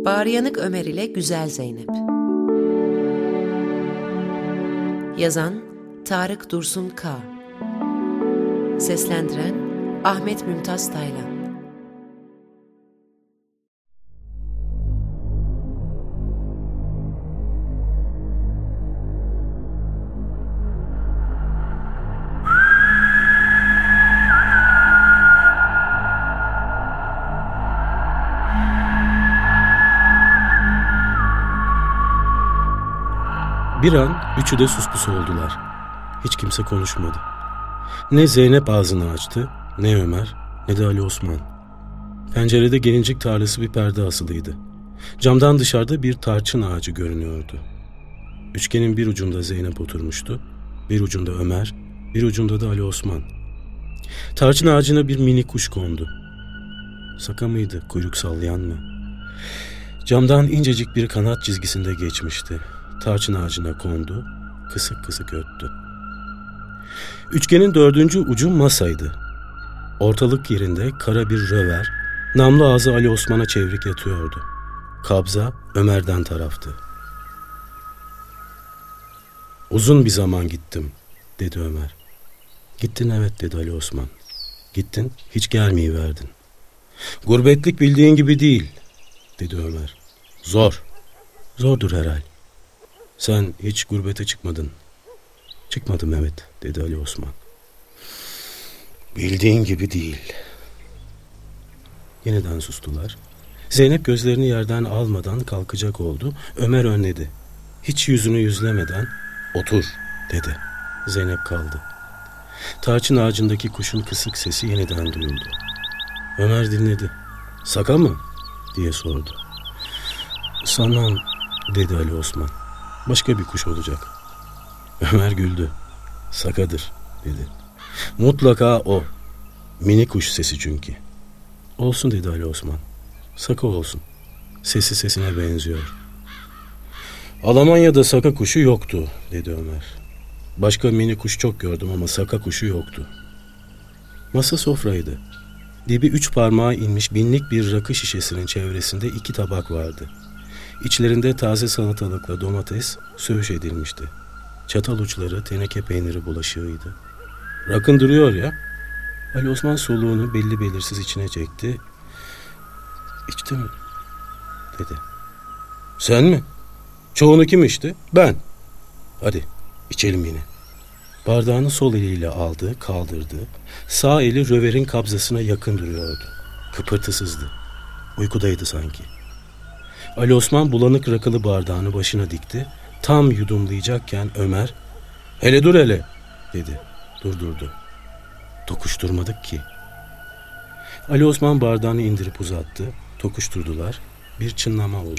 Bağrıyanık Ömer ile Güzel Zeynep. Yazan Tarık Dursun K. Seslendiren Ahmet Mümtaz Taylan. Bir an üçü de suspusu oldular. Hiç kimse konuşmadı. Ne Zeynep ağzını açtı, ne Ömer, ne de Ali Osman. Pencerede gelincik tarlası bir perde asılıydı. Camdan dışarıda bir tarçın ağacı görünüyordu. Üçgenin bir ucunda Zeynep oturmuştu, bir ucunda Ömer, bir ucunda da Ali Osman. Tarçın ağacına bir mini kuş kondu. Saka mıydı, kuyruk sallayan mı? Camdan incecik bir kanat çizgisinde geçmişti. Tarçın ağacına kondu, kısık kısık öttü. Üçgenin dördüncü ucu masaydı. Ortalık yerinde kara bir röver, namlu ağzı Ali Osman'a çevrik yatıyordu. Kabza Ömer'den taraftı. "Uzun bir zaman gittim," dedi Ömer. "Gittin evet," dedi Ali Osman. "Gittin, hiç gelmeyiverdin." "Gurbetlik bildiğin gibi değil," dedi Ömer. "Zor." "Zordur herhal." "Sen hiç gurbete çıkmadın." "Çıkmadım evet," dedi Ali Osman. "Bildiğin gibi değil." Yeniden sustular. Zeynep gözlerini yerden almadan kalkacak oldu. Ömer önledi. Hiç yüzünü yüzlemeden "Otur," dedi. Zeynep kaldı. Tarçın ağacındaki kuşun kısık sesi yeniden duyuldu. Ömer dinledi. "Saka mı?" diye sordu. "Sanmam," dedi Ali Osman. "Başka bir kuş olacak." Ömer güldü. "Sakadır," dedi. "Mutlaka o. Mini kuş sesi çünkü." "Olsun," dedi Ali Osman. "Saka olsun. Sesi sesine benziyor." "Almanya'da saka kuşu yoktu," dedi Ömer. "Başka mini kuş çok gördüm ama saka kuşu yoktu." Masa sofraydı. Dibi 3 parmağa inmiş binlik bir rakı şişesinin çevresinde 2 tabak vardı. İçlerinde taze salatalıkla domates söğüş edilmişti. Çatal uçları teneke peyniri bulaşığıydı. "Rakın duruyor ya." Ali Osman soluğunu belli belirsiz içine çekti. "İçtim," dedi. "Sen mi? Çoğunu kim içti?" "Ben." "Hadi içelim yine." Bardağını sol eliyle aldı, kaldırdı. Sağ eli röverin kabzasına yakın duruyordu. Kıpırtısızdı. Uykudaydı sanki. Ali Osman bulanık rakılı bardağını başına dikti. Tam yudumlayacakken Ömer, "Hele dur hele," dedi. Durdurdu. Tokuşturmadık ki. Ali Osman bardağını indirip uzattı. Tokuşturdular. Bir çınlama oldu.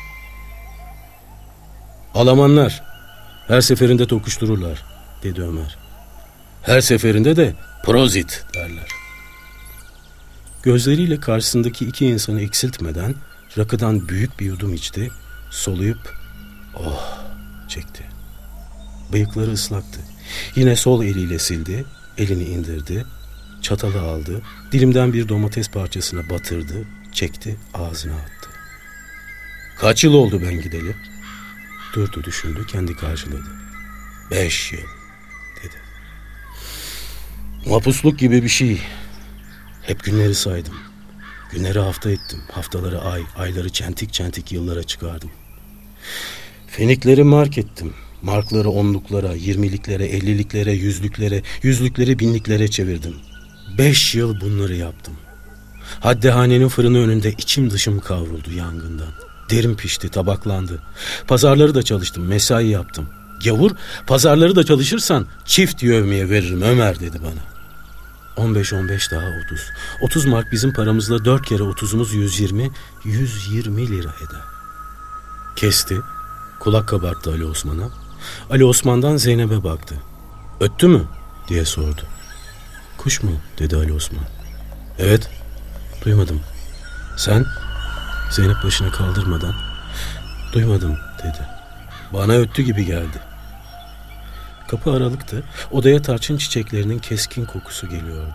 "Almanlar her seferinde tokuştururlar," dedi Ömer. "Her seferinde de Prozit derler." Gözleriyle karşısındaki 2 insanı eksiltmeden rakıdan büyük bir yudum içti. Soluyup "Oh!" çekti. Bıyıkları ıslaktı. Yine sol eliyle sildi. Elini indirdi. Çatalı aldı. Dilimden bir domates parçasına batırdı. Çekti, ağzına attı. "Kaç yıl oldu ben gideli?" Durdu, düşündü, kendi karşıladı. 5 yıl, dedi. "Mapusluk gibi bir şey. Hep günleri saydım. Günleri hafta ettim. Haftaları ay, ayları çentik çentik yıllara çıkardım. Fenikleri mark ettim. Markları onluklara, 20'liklere, 50'liklere, 100'lüklere, 100'lükleri binliklere çevirdim. 5 yıl bunları yaptım. Haddehanenin fırını önünde içim dışım kavruldu yangından. Derim pişti, tabaklandı. Pazarları da çalıştım, mesai yaptım. Gavur, pazarları da çalışırsan çift yevmiye veririm Ömer, dedi bana. 15 daha 30. 30 mark bizim paramızla 4 kere 30'umuz 120 lira eder. Kesti. Kulak kabarttı Ali Osman'a. Ali Osman'dan Zeynep'e baktı. "Öttü mü?" diye sordu. "Kuş mu?" dedi Ali Osman. "Evet." "Duymadım." "Sen?" Zeynep başını kaldırmadan "Duymadım," dedi. "Bana öttü gibi geldi." Kapı aralıktı. Odaya tarçın çiçeklerinin keskin kokusu geliyordu.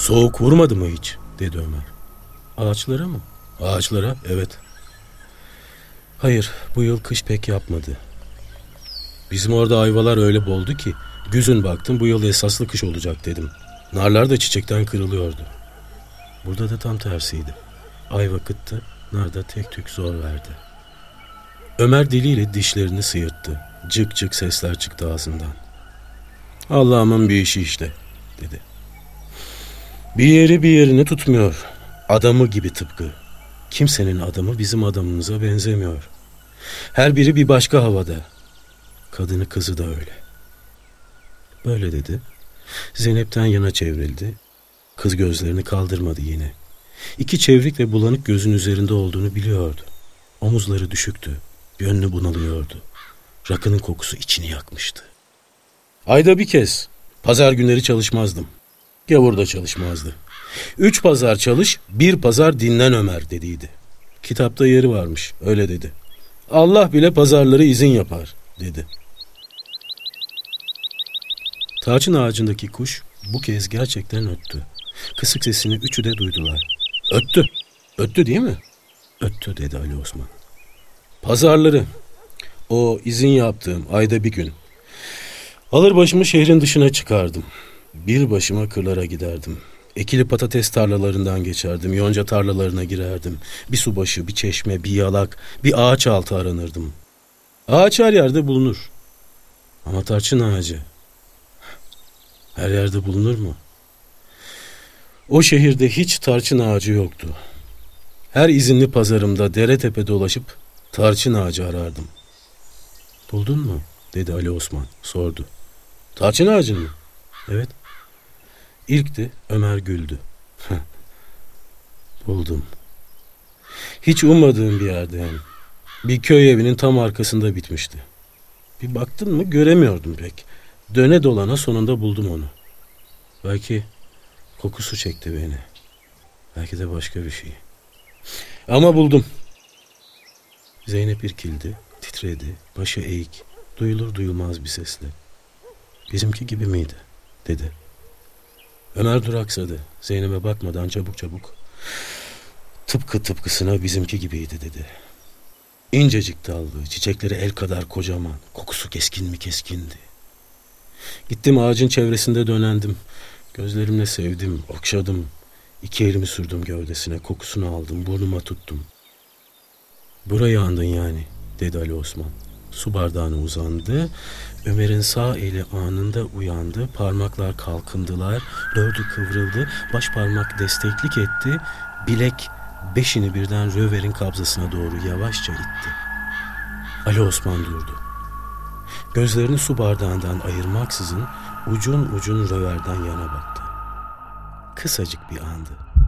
Soğuk vurmadı mı hiç? Dedi Ömer. Ağaçlara mı? Ağaçlara, evet. Hayır, bu yıl kış pek yapmadı. Bizim orada ayvalar öyle boldu ki güzün baktım bu yıl esaslı kış olacak dedim. Narlar da çiçekten kırılıyordu. Burada da tam tersiydi. Ayva kıttı, nar da tek tük zor verdi. Ömer diliyle dişlerini sıyırttı. Cık cık sesler çıktı ağzından. Allah'ımın bir işi işte, dedi. Bir yeri bir yerini tutmuyor. Adamı gibi tıpkı. Kimsenin adamı bizim adamımıza benzemiyor. Her biri bir başka havada. Kadını kızı da öyle. Böyle dedi. Zeynep'ten yana çevrildi. Kız gözlerini kaldırmadı yine. İki çevrik ve bulanık gözün üzerinde olduğunu biliyordu. Omuzları düşüktü. Gönlü bunalıyordu. Rakının kokusu içini yakmıştı. Ayda bir kez. Pazar günleri çalışmazdım. Gavur da çalışmazdı. 3 pazar çalış, 1 pazar dinlen Ömer dediydi. Kitapta yeri varmış, öyle dedi. Allah bile pazarları izin yapar, dedi. Tarçın ağacındaki kuş bu kez gerçekten öttü. Kısık sesini üçü de duydular. Öttü. Öttü değil mi? Öttü, dedi Ali Osman. Pazarları. O izin yaptığım ayda bir gün. Alır başımı şehrin dışına çıkardım. Bir başıma kırlara giderdim. Ekili patates tarlalarından geçerdim. Yonca tarlalarına girerdim. Bir subaşı, bir çeşme, bir yalak, bir ağaç altı aranırdım. Ağaç her yerde bulunur. Ama tarçın ağacı her yerde bulunur mu? O şehirde hiç tarçın ağacı yoktu. Her izinli pazarımda dere tepe dolaşıp tarçın ağacı arardım. Buldun mu? Dedi Ali Osman, sordu. Tarçın ağacın mı? Evet. İlkti, Ömer güldü. Buldum. Hiç ummadığım bir yerde hem. Bir köy evinin tam arkasında bitmişti. Bir baktın mı göremiyordum pek. Döne dolana sonunda buldum onu. Belki kokusu çekti beni. Belki de başka bir şey. Ama buldum. Zeynep irkildi, titredi, başı eğik, duyulur duyulmaz bir sesle. Bizimki gibi miydi? Dedi. Ömer duraksadı. Zeynep'e bakmadan çabuk çabuk. Tıpkısına bizimki gibiydi, dedi. İncecik dallı, çiçekleri el kadar kocaman, kokusu keskin mi keskindi. Gittim ağacın çevresinde dönendim. Gözlerimle sevdim, okşadım. 2 elimi sürdüm gövdesine, kokusunu aldım, burnuma tuttum. Burayı andın yani, dedi Ali Osman. Su bardağına uzandı. Ömer'in sağ eli anında uyandı. Parmaklar kalkındılar. 4'ü kıvrıldı. Baş parmak desteklik etti. Bilek 5'ini birden röverin kabzasına doğru yavaşça itti. Ali Osman durdu. Gözlerini su bardağından ayırmaksızın ucun ucun röverden yana baktı. Kısacık bir andı.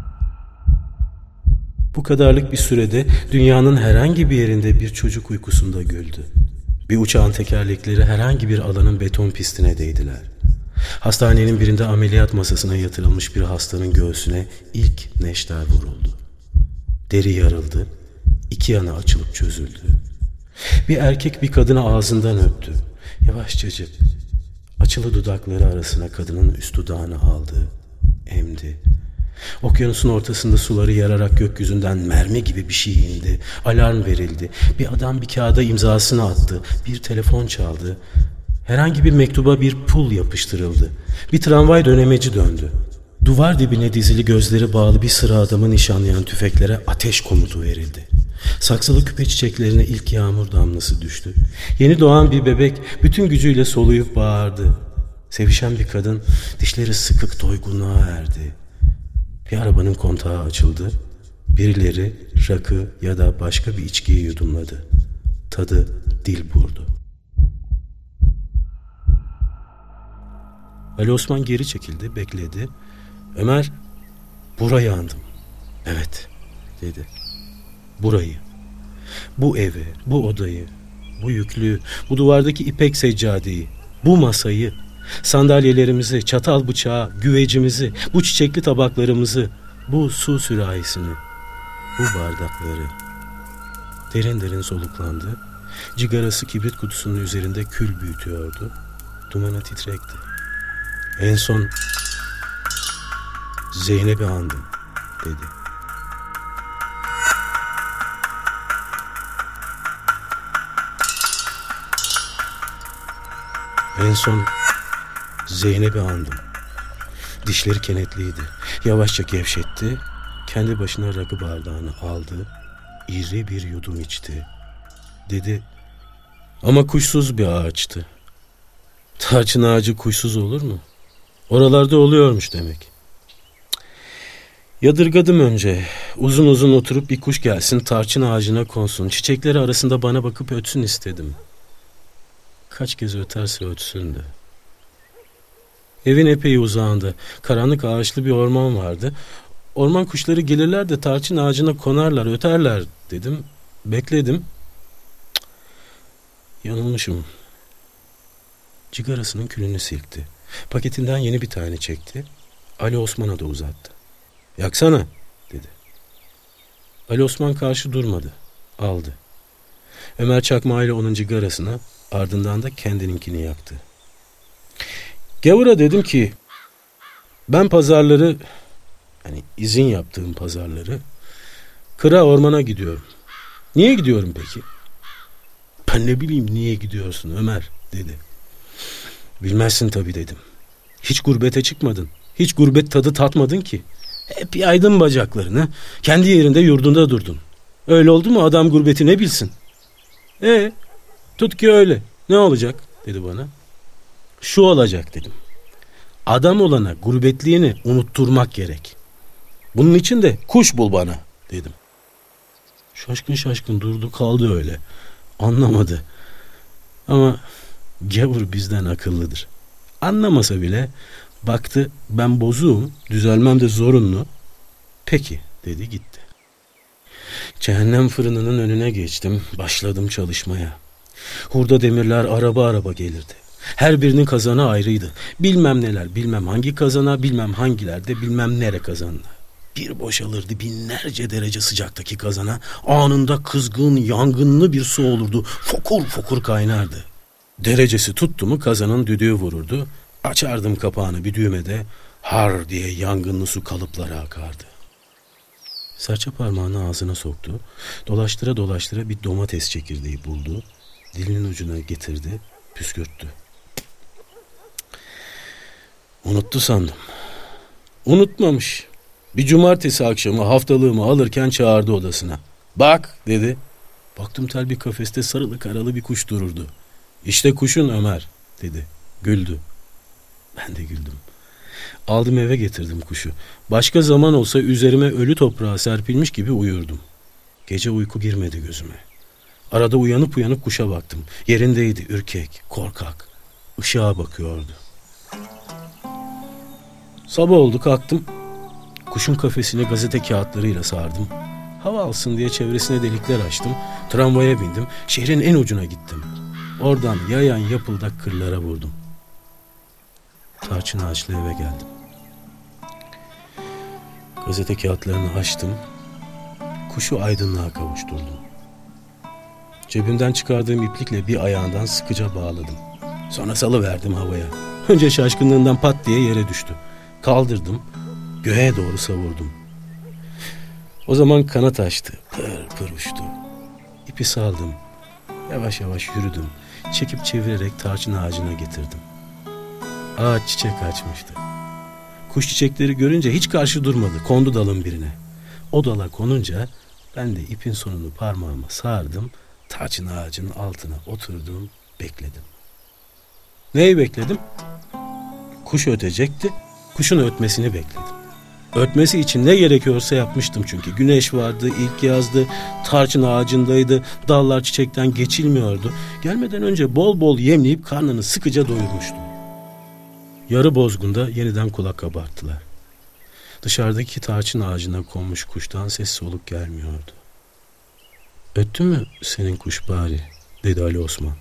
Bu kadarlık bir sürede dünyanın herhangi bir yerinde bir çocuk uykusunda güldü. Bir uçağın tekerlekleri herhangi bir alanın beton pistine değdiler. Hastanenin birinde ameliyat masasına yatırılmış bir hastanın göğsüne ilk neşter vuruldu. Deri yarıldı, 2 yana açılıp çözüldü. Bir erkek bir kadını ağzından öptü. Yavaşçacık, açılı dudakları arasına kadının üst dudağını aldı, emdi. Okyanusun ortasında suları yararak gökyüzünden mermi gibi bir şey indi. Alarm verildi. Bir adam bir kağıda imzasını attı. Bir telefon çaldı. Herhangi bir mektuba bir pul yapıştırıldı. Bir tramvay dönemeci döndü. Duvar dibine dizili gözleri bağlı bir sıra adamı nişanlayan tüfeklere ateş komutu verildi. Saksılı küpe çiçeklerine ilk yağmur damlası düştü. Yeni doğan bir bebek bütün gücüyle soluyup bağırdı. Sevişen bir kadın dişleri sıkık doygunluğa erdi. Bir arabanın kontağı açıldı. Birileri rakı ya da başka bir içkiyi yudumladı. Tadı dil vurdu. Ali Osman geri çekildi, bekledi. Ömer, burayı andım. Evet, dedi. Burayı, bu evi, bu odayı, bu yüklüğü, bu duvardaki ipek seccadeyi, bu masayı, sandalyelerimizi, çatal bıçağı, güvecimizi, bu çiçekli tabaklarımızı, bu su sürahisini, bu bardakları. Derin derin soluklandı. Cigarası kibrit kutusunun üzerinde kül büyütüyordu. Dumanı titrekti. En son Zeynep'i andım dedi. En son Zeynep'i andım. Dişleri kenetliydi. Yavaşça gevşetti. Kendi başına rakı bardağını aldı. İri bir yudum içti. Dedi, ama kuşsuz bir ağaçtı. Tarçın ağacı kuşsuz olur mu? Oralarda oluyormuş demek. Yadırgadım önce. Uzun uzun oturup bir kuş gelsin, tarçın ağacına konsun. Çiçekleri arasında bana bakıp ötsün istedim. Kaç kez öterse ötsün de. Evin epey uzağında karanlık ağaçlı bir orman vardı. Orman kuşları gelirler de tarçın ağacına konarlar, öterler dedim. Bekledim. Yanılmışım. Cigarasının külünü silkti. Paketinden yeni bir tane çekti. Ali Osman'a da uzattı. Yaksana dedi. Ali Osman karşı durmadı. Aldı. Ömer çakmağıyla onun cigarasını, ardından da kendininkini yaktı. Gavur'a dedim ki, ben pazarları, hani izin yaptığım pazarları, kıra ormana gidiyorum. Niye gidiyorum peki? Ben ne bileyim niye gidiyorsun Ömer dedi. Bilmezsin tabii dedim. Hiç gurbete çıkmadın. Hiç gurbet tadı tatmadın ki. Hep yaydın bacaklarını. Kendi yerinde yurdunda durdun. Öyle oldu mu adam gurbeti ne bilsin? Tut ki öyle. Ne olacak dedi bana. Şu olacak dedim. Adam olana gurbetliğini unutturmak gerek. Bunun için de kuş bul bana dedim. Şaşkın şaşkın durdu kaldı öyle. Anlamadı. Ama gavur bizden akıllıdır. Anlamasa bile baktı ben bozuğum, düzelmem de zorunlu. Peki dedi gitti. Cehennem fırınının önüne geçtim, başladım çalışmaya. Hurda demirler araba araba gelirdi. Her birinin kazanı ayrıydı. Bilmem neler, bilmem hangi kazana, bilmem hangilerde, bilmem nere kazanına. Bir boşalırdı binlerce derece sıcaktaki kazana. Anında kızgın, yangınlı bir su olurdu. Fokur fokur kaynardı. Derecesi tuttu mu kazanın düdüğü vururdu. Açardım kapağını bir düğmede. Har diye yangınlı su kalıplara akardı. Serçe parmağını ağzına soktu. Dolaştıra dolaştıra bir domates çekirdeği buldu. Dilinin ucuna getirdi, püskürttü. Unuttu sandım. Unutmamış. Bir cumartesi akşamı haftalığımı alırken çağırdı odasına. Bak dedi. Baktım tel bir kafeste sarılı karalı bir kuş dururdu. İşte kuşun Ömer dedi. Güldü. Ben de güldüm. Aldım eve getirdim kuşu. Başka zaman olsa üzerime ölü toprağa serpilmiş gibi uyurdum. Gece uyku girmedi gözüme. Arada uyanıp uyanıp kuşa baktım. Yerindeydi ürkek, korkak. Işığa bakıyordu. Sabah oldu kalktım. Kuşun kafesini gazete kağıtlarıyla sardım. Hava alsın diye çevresine delikler açtım. Tramvaya bindim. Şehrin en ucuna gittim. Oradan yayan yapıldak kırlara vurdum. Tarçın ağaçlı eve geldim. Gazete kağıtlarını açtım. Kuşu aydınlığa kavuşturdum. Cebimden çıkardığım iplikle bir ayağından sıkıca bağladım. Sonra salıverdim havaya. Önce şaşkınlığından pat diye yere düştü. Kaldırdım. Göğe doğru savurdum. O zaman kanat açtı. Pır pır uçtu. İpi saldım. Yavaş yavaş yürüdüm. Çekip çevirerek tarçın ağacına getirdim. Ağaç çiçek açmıştı. Kuş çiçekleri görünce hiç karşı durmadı. Kondu dalın birine. O dala konunca ben de ipin sonunu parmağıma sardım. Tarçın ağacının altına oturdum. Bekledim. Neyi bekledim? Kuş ötecekti. Kuşun ötmesini bekledim. Ötmesi için ne gerekiyorsa yapmıştım çünkü. Güneş vardı, ilk yazdı, tarçın ağacındaydı, dallar çiçekten geçilmiyordu. Gelmeden önce bol bol yemleyip karnını sıkıca doyurmuştum. Yarı bozgunda yeniden kulak kabarttılar. Dışarıdaki tarçın ağacına konmuş kuştan ses soluk gelmiyordu. Öttü mü senin kuş bari? Dedi Ali Osman.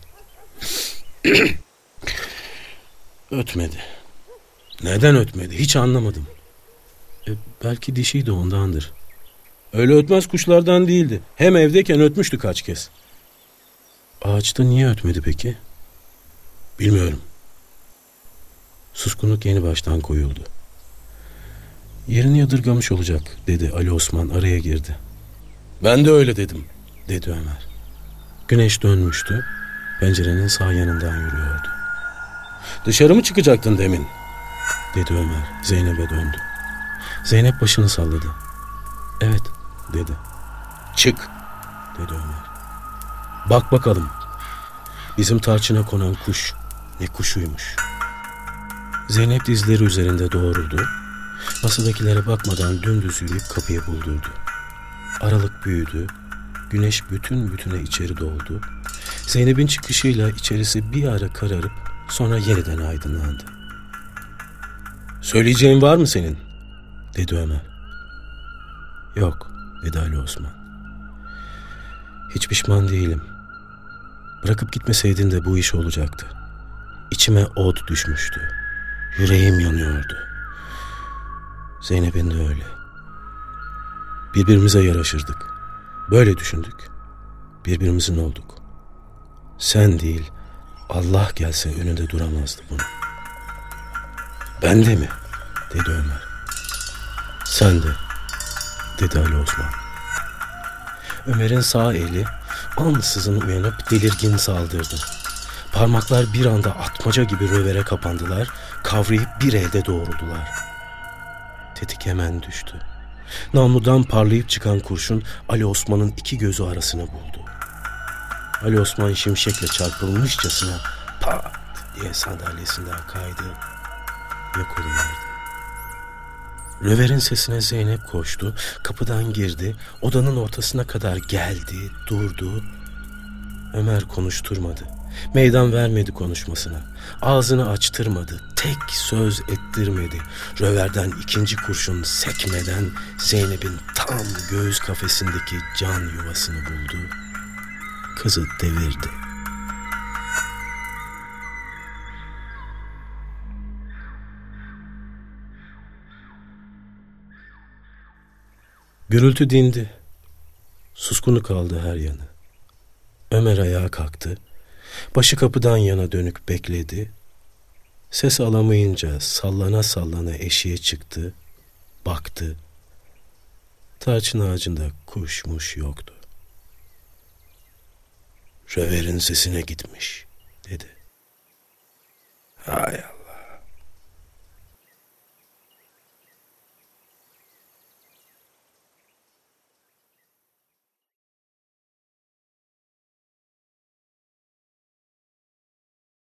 Ötmedi. Neden ötmedi? Hiç anlamadım. Belki dişiydi ondandır. Öyle ötmez kuşlardan değildi. Hem evdeyken ötmüştü kaç kez. Ağaçta niye ötmedi peki? Bilmiyorum. Suskunluk yeni baştan koyuldu. Yerini yadırgamış olacak dedi Ali Osman, araya girdi. Ben de öyle dedim dedi Ömer. Güneş dönmüştü. Pencerenin sağ yanından yürüyordu. Dışarı mı çıkacaktın demin? Dedi Ömer. Zeynep'e döndü. Zeynep başını salladı. Evet dedi. Çık dedi Ömer. Bak bakalım. Bizim tarçına konan kuş ne kuşuymuş. Zeynep dizleri üzerinde doğruldu. Masadakilere bakmadan dümdüz yürüyüp kapıyı buldurdu. Aralık büyüdü. Güneş bütüne içeri doldu. Zeynep'in çıkışıyla içerisi bir ara kararıp sonra yeniden aydınlandı. Söyleyeceğin var mı senin? Dedi Ömer. Yok dedi Ali Osman. Hiç pişman değilim. Bırakıp gitmeseydin de bu iş olacaktı. İçime od düşmüştü. Yüreğim yanıyordu. Zeynep'in de öyle. Birbirimize yaraşırdık. Böyle düşündük. Birbirimizin olduk. Sen değil, Allah gelse önünde duramazdı bunu. Ben de mi? Dedi Ömer. Sen de, dedi Ali Osman. Ömer'in sağ eli ansızın uyanıp delirgin saldırdı. Parmaklar bir anda atmaca gibi rövere kapandılar, kavrayıp bir elde doğruldular. Tetik hemen düştü. Namludan parlayıp çıkan kurşun Ali Osman'ın iki gözü arasını buldu. Ali Osman şimşekle çarpılmışçasına pat diye sandalyesinden kaydı, yok oluverdi. Röverin sesine Zeynep koştu, kapıdan girdi, odanın ortasına kadar geldi, durdu. Ömer konuşturmadı, meydan vermedi konuşmasına, ağzını açtırmadı, tek söz ettirmedi. Röverden ikinci kurşun sekmeden Zeynep'in tam göğüs kafesindeki can yuvasını buldu, kızı devirdi. Gürültü dindi. Suskunluk kaldı her yanı. Ömer ayağa kalktı. Başı kapıdan yana dönük bekledi. Ses alamayınca sallana sallana eşiğe çıktı. Baktı. Tarçın ağacında kuşmuş yoktu. Röverin sesine gitmiş dedi. Hay Allah.